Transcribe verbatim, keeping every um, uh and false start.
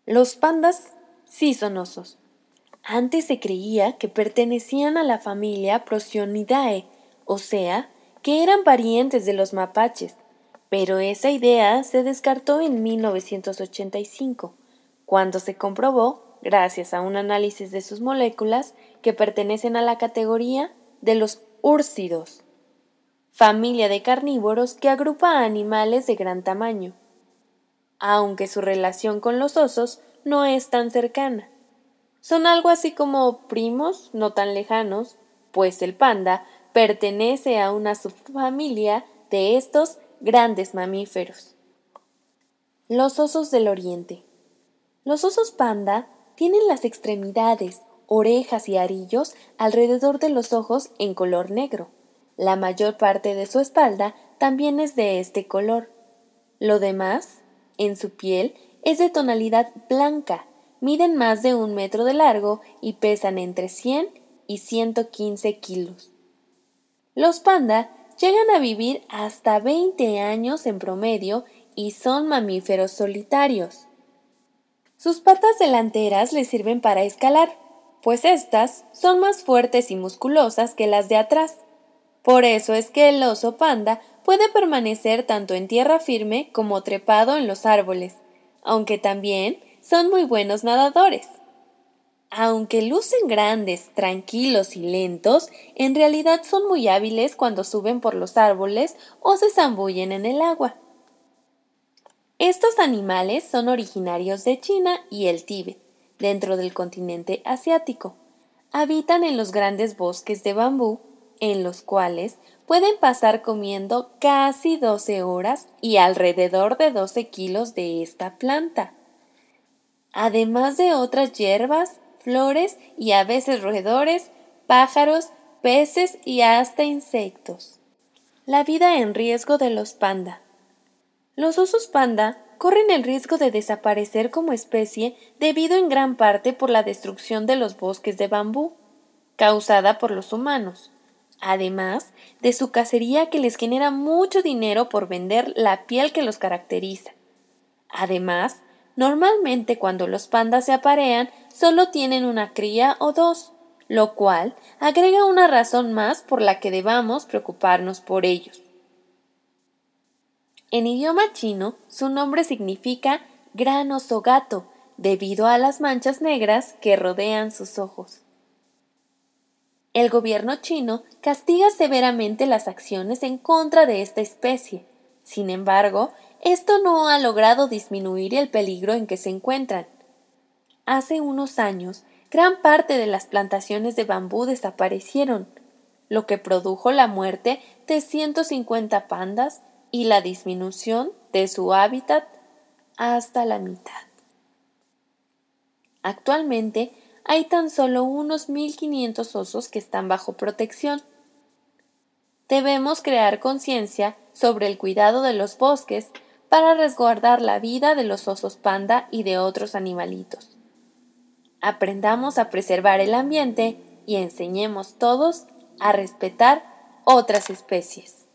Los pandas sí son osos. Antes se creía que pertenecían a la familia Procyon-idae, o sea, que eran parientes de los mapaches, pero esa idea se descartó en mil novecientos ochenta y cinco, cuando se comprobó, gracias a un análisis de sus moléculas, que pertenecen a la categoría de los úrsidos, familia de carnívoros que agrupa a animales de gran tamaño, aunque su relación con los osos no es tan cercana. Son algo así como primos no tan lejanos, pues el panda pertenece a una subfamilia de estos grandes mamíferos. Los osos del Oriente. Los osos panda tienen las extremidades, orejas y arillos alrededor de los ojos en color negro. La mayor parte de su espalda también es de este color. Lo demás, en su piel, es de tonalidad blanca. Miden más de un metro de largo y pesan entre cien y ciento quince kilos. Los panda llegan a vivir hasta veinte años en promedio y son mamíferos solitarios. Sus patas delanteras les sirven para escalar, pues éstas son más fuertes y musculosas que las de atrás. Por eso es que el oso panda puede permanecer tanto en tierra firme como trepado en los árboles, aunque también son muy buenos nadadores. Aunque lucen grandes, tranquilos y lentos, en realidad son muy hábiles cuando suben por los árboles o se zambullen en el agua. Estos animales son originarios de China y el Tíbet, dentro del continente asiático. Habitan en los grandes bosques de bambú, en los cuales pueden pasar comiendo casi doce horas y alrededor de doce kilos de esta planta, además de otras hierbas, flores y a veces roedores, pájaros, peces y hasta insectos. La vida en riesgo de los panda. Los osos panda corren el riesgo de desaparecer como especie debido en gran parte por la destrucción de los bosques de bambú, causada por los humanos, además de su cacería que les genera mucho dinero por vender la piel que los caracteriza. Además, normalmente cuando los pandas se aparean solo tienen una cría o dos, lo cual agrega una razón más por la que debamos preocuparnos por ellos. En idioma chino, su nombre significa gran oso gato, debido a las manchas negras que rodean sus ojos. El gobierno chino castiga severamente las acciones en contra de esta especie. Sin embargo, esto no ha logrado disminuir el peligro en que se encuentran. Hace unos años, gran parte de las plantaciones de bambú desaparecieron, lo que produjo la muerte de ciento cincuenta pandas y la disminución de su hábitat hasta la mitad. Actualmente hay tan solo unos mil quinientos osos que están bajo protección. Debemos crear conciencia sobre el cuidado de los bosques para resguardar la vida de los osos panda y de otros animalitos. Aprendamos a preservar el ambiente y enseñemos todos a respetar otras especies.